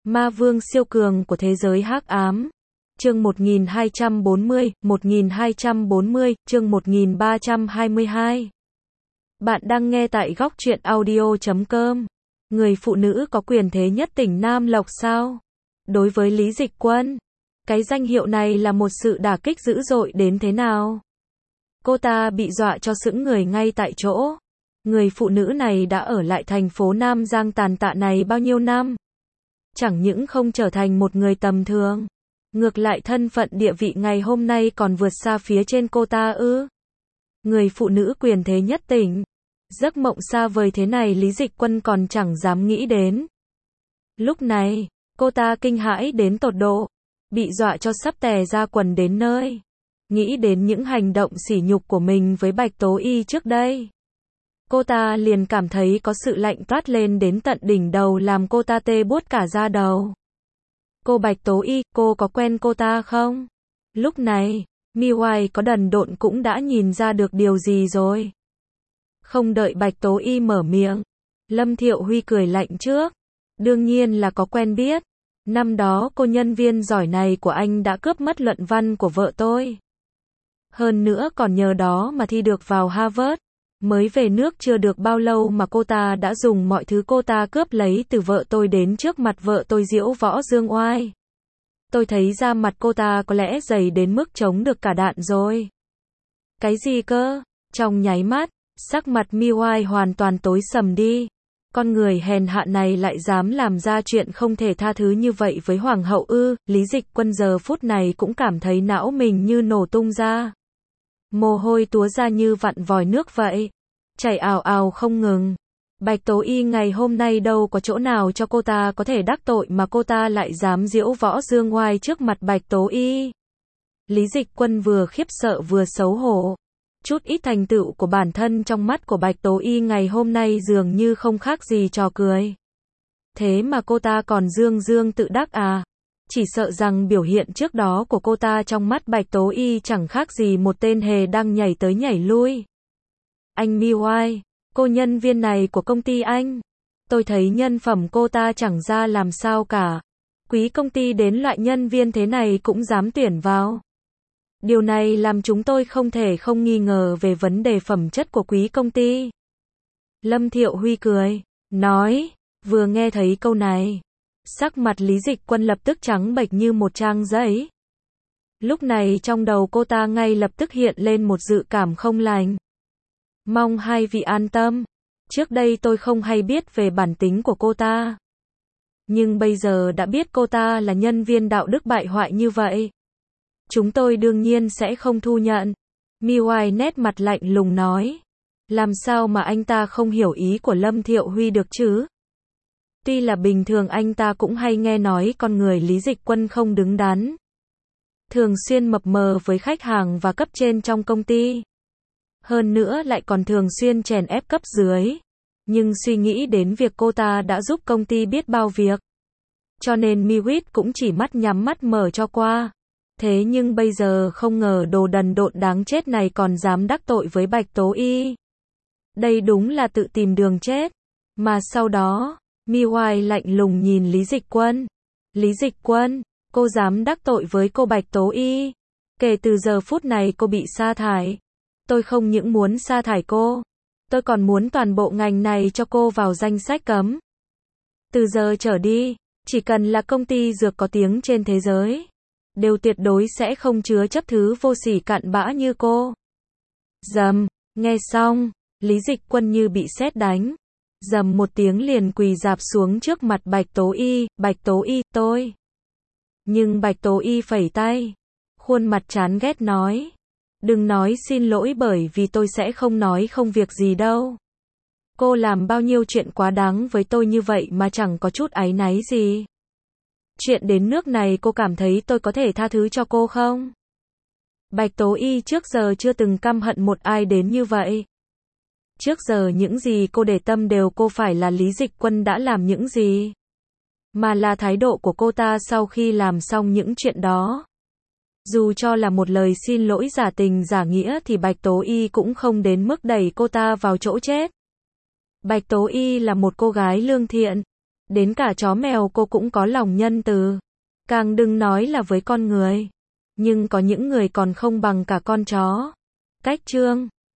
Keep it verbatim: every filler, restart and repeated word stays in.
Ma vương siêu cường của thế giới hắc ám. Chương một nghìn hai trăm bốn mươi, một nghìn hai trăm bốn mươi, chương một nghìn ba trăm hai mươi hai. Bạn đang nghe tại góc truyện audio chấm com. Người phụ nữ có quyền thế nhất tỉnh Nam Lộc sao? Đối với Lý Dịch Quân, cái danh hiệu này là một sự đả kích dữ dội đến thế nào? Cô ta bị dọa cho sững người ngay tại chỗ. Người phụ nữ này đã ở lại thành phố Nam Giang tàn tạ này bao nhiêu năm? Chẳng những không trở thành một người tầm thường, ngược lại thân phận địa vị ngày hôm nay còn vượt xa phía trên cô ta ư? Người phụ nữ quyền thế nhất tỉnh. Giấc mộng xa vời thế này Lý Dịch Quân còn chẳng dám nghĩ đến. Lúc này, cô ta kinh hãi đến tột độ, bị dọa cho sắp tè ra quần đến nơi. Nghĩ đến những hành động sỉ nhục của mình với Bạch Tố Y trước đây, cô ta liền cảm thấy có sự lạnh toát lên đến tận đỉnh đầu làm cô ta tê buốt cả da đầu. Cô Bạch Tố Y, cô có quen cô ta không? Lúc này, mi oai có đần độn cũng đã nhìn ra được điều gì rồi. Không đợi Bạch Tố Y mở miệng, Lâm Thiệu Huy cười lạnh trước. Đương nhiên là có quen biết. Năm đó cô nhân viên giỏi này của anh đã cướp mất luận văn của vợ tôi. Hơn nữa còn nhờ đó mà thi được vào Harvard. Mới về nước chưa được bao lâu mà cô ta đã dùng mọi thứ cô ta cướp lấy từ vợ tôi đến trước mặt vợ tôi diễu võ dương oai. Tôi thấy da mặt cô ta có lẽ dày đến mức chống được cả đạn rồi. Cái gì cơ? Trong nháy mắt, sắc mặt mi oai hoàn toàn tối sầm đi. Con người hèn hạ này lại dám làm ra chuyện không thể tha thứ như vậy với hoàng hậu ư? Lý Dịch Quân giờ phút này cũng cảm thấy não mình như nổ tung ra. Mồ hôi túa ra như vặn vòi nước vậy, chảy ào ào không ngừng. Bạch Tố Y ngày hôm nay đâu có chỗ nào cho cô ta có thể đắc tội mà cô ta lại dám diễu võ dương oai trước mặt Bạch Tố Y. Lý Dịch Quân vừa khiếp sợ vừa xấu hổ. Chút ít thành tựu của bản thân trong mắt của Bạch Tố Y ngày hôm nay dường như không khác gì trò cười. Thế mà cô ta còn dương dương tự đắc à? Chỉ sợ rằng biểu hiện trước đó của cô ta trong mắt Bạch Tố Y chẳng khác gì một tên hề đang nhảy tới nhảy lui. Anh mi oai, cô nhân viên này của công ty anh, tôi thấy nhân phẩm cô ta chẳng ra làm sao cả. Quý công ty đến loại nhân viên thế này cũng dám tuyển vào. Điều này làm chúng tôi không thể không nghi ngờ về vấn đề phẩm chất của quý công ty. Lâm Thiệu Huy cười, nói, vừa nghe thấy câu này, sắc mặt Lý Dịch Quân lập tức trắng bệch như một trang giấy. Lúc này trong đầu cô ta ngay lập tức hiện lên một dự cảm không lành. Mong hai vị an tâm, trước đây tôi không hay biết về bản tính của cô ta. Nhưng bây giờ đã biết cô ta là nhân viên đạo đức bại hoại như vậy, chúng tôi đương nhiên sẽ không thu nhận. mi oai nét mặt lạnh lùng nói. Làm sao mà anh ta không hiểu ý của Lâm Thiệu Huy được chứ? Tuy là bình thường anh ta cũng hay nghe nói con người Lý Dịch Quân không đứng đắn, thường xuyên mập mờ với khách hàng và cấp trên trong công ty. Hơn nữa lại còn thường xuyên chèn ép cấp dưới. Nhưng suy nghĩ đến việc cô ta đã giúp công ty biết bao việc, cho nên mi huýt cũng chỉ mắt nhắm mắt mở cho qua. Thế nhưng bây giờ không ngờ đồ đần độn đáng chết này còn dám đắc tội với Bạch Tố Y. Đây đúng là tự tìm đường chết. Mà sau đó, mi oai lạnh lùng nhìn Lý Dịch Quân. Lý Dịch Quân, cô dám đắc tội với cô Bạch Tố Y. Kể từ giờ phút này cô bị sa thải. Tôi không những muốn sa thải cô, tôi còn muốn toàn bộ ngành này cho cô vào danh sách cấm. Từ giờ trở đi, chỉ cần là công ty dược có tiếng trên thế giới, đều tuyệt đối sẽ không chứa chấp thứ vô sỉ cặn bã như cô. Dầm, nghe xong, Lý Dịch Quân như bị sét đánh. Dầm một tiếng liền quỳ rạp xuống trước mặt Bạch Tố Y. Bạch Tố Y, tôi. Nhưng Bạch Tố Y phẩy tay, khuôn mặt chán ghét nói. Đừng nói xin lỗi bởi vì tôi sẽ không nói không việc gì đâu. Cô làm bao nhiêu chuyện quá đáng với tôi như vậy mà chẳng có chút áy náy gì. Chuyện đến nước này cô cảm thấy tôi có thể tha thứ cho cô không? Bạch Tố Y trước giờ chưa từng căm hận một ai đến như vậy. Trước giờ những gì cô để tâm đều cô phải là Lý Dịch Quân đã làm những gì, mà là thái độ của cô ta sau khi làm xong những chuyện đó. Dù cho là một lời xin lỗi giả tình giả nghĩa thì Bạch Tố Y cũng không đến mức đẩy cô ta vào chỗ chết. Bạch Tố Y là một cô gái lương thiện, Đến cả chó mèo cô cũng có lòng nhân từ. Càng đừng nói là với con người. Nhưng có những người còn không bằng cả con chó. Cách chương